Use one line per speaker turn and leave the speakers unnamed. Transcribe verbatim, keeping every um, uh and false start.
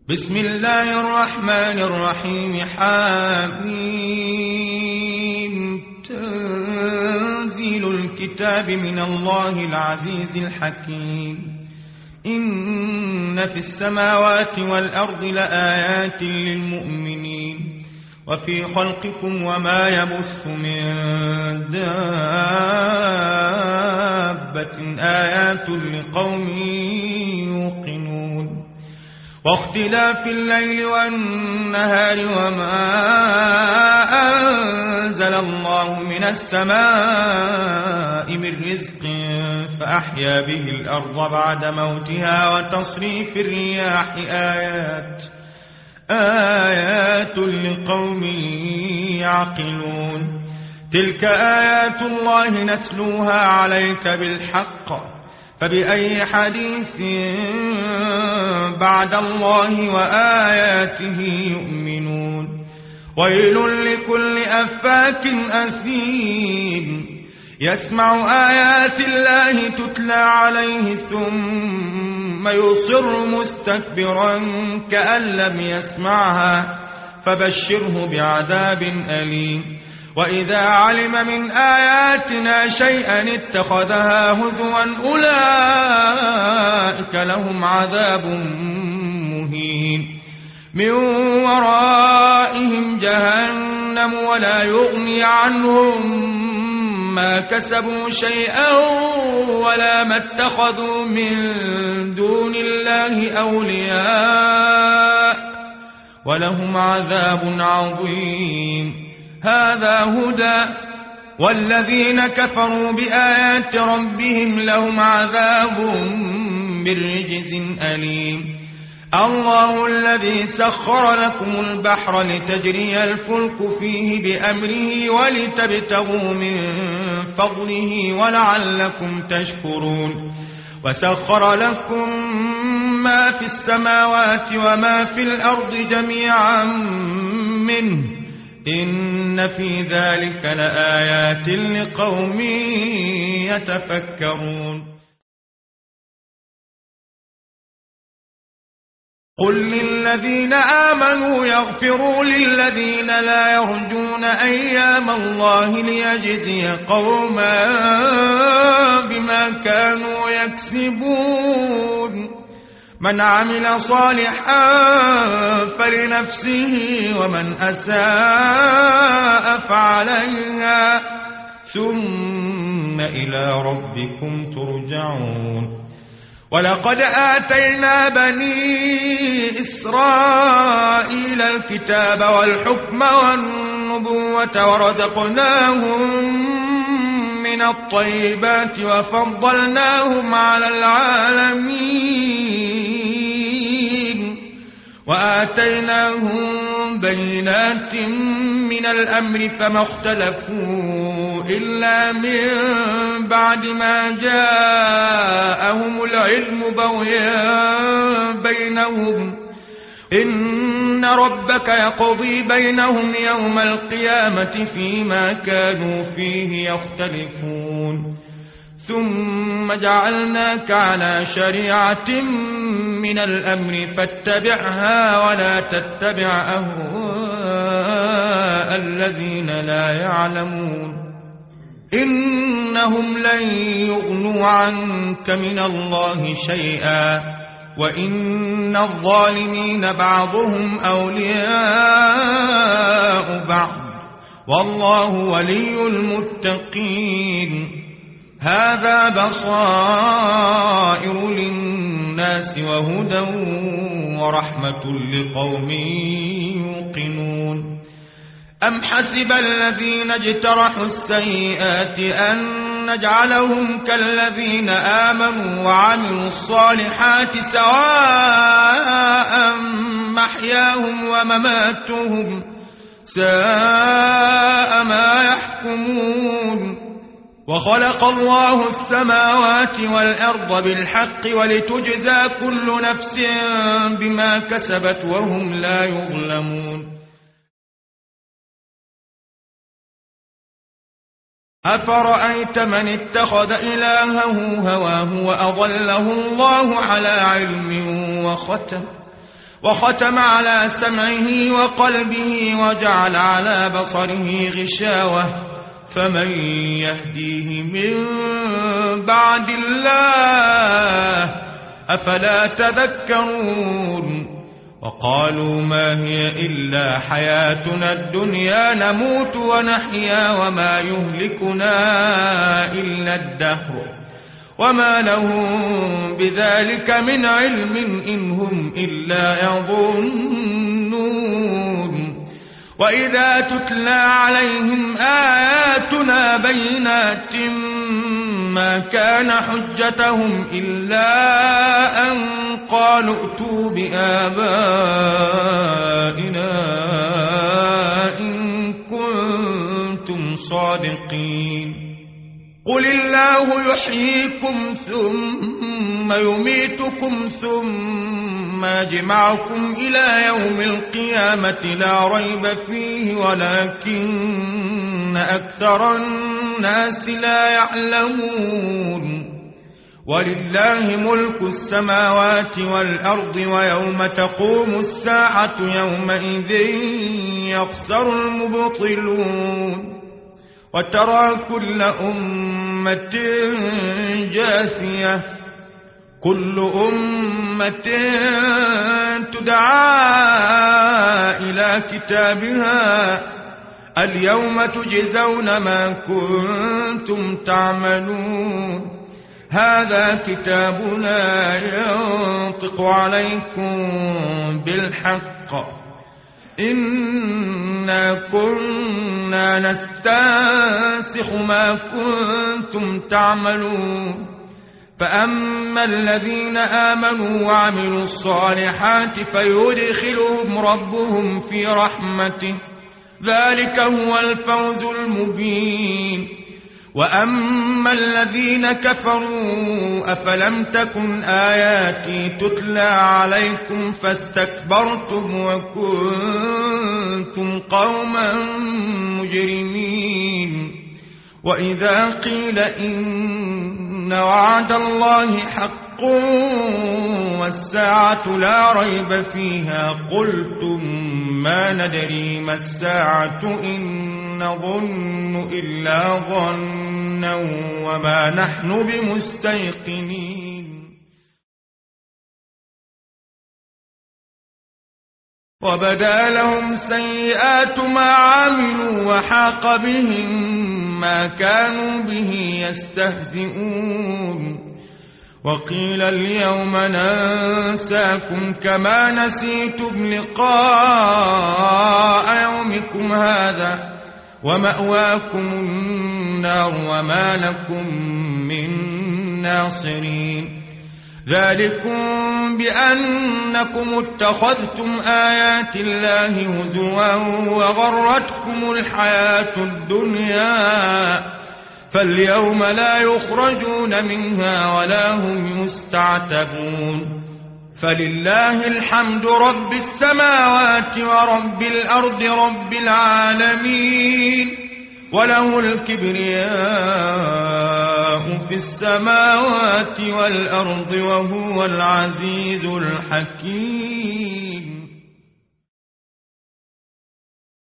بسم الله الرحمن الرحيم. حميم. تنزيل الكتاب من الله العزيز الحكيم. إن في السماوات والأرض لآيات للمؤمنين وفي خلقكم وما يبث من دابة آيات لقوم يوقنون. واختلاف الليل والنهار وما أنزل الله من السماء من رزق فأحيا به الأرض بعد موتها وتصريف الرياح آيات آيات لقوم يعقلون. تلك آيات الله نتلوها عليك بالحق فبأي حديث بعد الله وآياته يؤمنون. ويل لكل أفاك أثيم يسمع آيات الله تتلى عليه ثم يصر مستكبرا كأن لم يسمعها فبشره بعذاب أليم. وإذا علم من آياتنا شيئا اتخذها هزوا أولئك لهم عذاب مهين. من ورائهم جهنم ولا يغني عنهم ما كسبوا شيئا ولا ما اتخذوا من دون الله أولياء ولهم عذاب عظيم. هذا هدى والذين كفروا بآيات ربهم لهم عذاب من رجز أليم. الله الذي سخر لكم البحر لتجري الفلك فيه بأمره ولتبتغوا من فضله ولعلكم تشكرون. وسخر لكم ما في السماوات وما في الأرض جميعا منه إن في ذلك لآيات لقوم يتفكرون. قل للذين آمنوا يغفروا للذين لا يرجون أيام الله ليجزي قوما بما كانوا يكسبون. من عمل صالحا فلنفسه ومن أساء فعليها ثم إلى ربكم ترجعون. ولقد آتينا بني إسرائيل الكتاب والحكم والنبوة ورزقناهم من الطيبات وفضلناهم على العالمين وآتيناهم بينات من الأمر فما اختلفوا إلا من بعد ما جاءهم العلم بغيا بينهم. إن ربك يقضي بينهم يوم القيامة فيما كانوا فيه يختلفون. ثم جعلناك على شريعة من الأمر فاتبعها ولا تتبع أهواء الذين لا يعلمون. إنهم لن يغنوا عنك من الله شيئا وإن الظالمين بعضهم أولياء بعض والله ولي المتقين. هذا بصائر للناس وهدى ورحمة لقوم يوقنون. أم حسب الذين اجترحوا السيئات أن نجعلهم كالذين آمنوا وعملوا الصالحات سواء محياهم ومماتهم ساء ما يحكمون. وخلق الله السماوات والأرض بالحق ولتجزى كل نفس بما كسبت وهم لا يظلمون. أفرأيت من اتخذ إلهه هواه وأضله الله على علم وختم وختم على سمعه وقلبه وجعل على بصره غشاوة فمن يهديه من بعد الله أفلا تذكرون وقالوا ما هي إلا حياتنا الدنيا نموت ونحيا وما يهلكنا إلا الدهر وما لهم بذلك من علم إن هم إلا يظنون وإذا تتلى عليهم آياتنا بينات ما كان حجتهم إلا أن قالوا ائتوا بآبائنا إن كنتم صادقين قل الله يحييكم ثم يميتكم ثم يجمعكم إلى يوم القيامة لا ريب فيه ولكن أكثر الناس لا يعلمون ولله ملك السماوات والأرض ويوم تقوم الساعة يومئذ يخسر المبطلون وترى كل أمة جاثية كل أمة تدعى إلى كتابها اليوم تجزون ما كنتم تعملون هذا كتابنا ينطق عليكم بالحق إنا كنا نستنسخ ما كنتم تعملون فأما الذين آمنوا وعملوا الصالحات فيدخلهم ربهم في رحمته ذلك هو الفوز المبين وأما الذين كفروا أفلم تكن آياتي تتلى عليكم فاستكبرتم وكنتم قوما مجرمين وإذا قيل إن وعد الله حق والساعة لا ريب فيها قلتم ما ندري ما الساعة إن نظن إلا ظنا وما نحن بمستيقنين وبدا لهم سيئات ما عملوا وحاق بهم ما كانوا به يستهزئون وقيل اليوم ننساكم كما نسيتم لقاء يومكم هذا ومأواكم النار وما لكم من ناصرين ذلكم بأنكم اتخذتم آيات الله هزوا وغرتكم الحياة الدنيا فاليوم لا يخرجون منها ولا هم يستعتبون فلله الحمد رب السماوات ورب الأرض رب العالمين وله الكبرياء في السماوات والأرض وهو العزيز الحكيم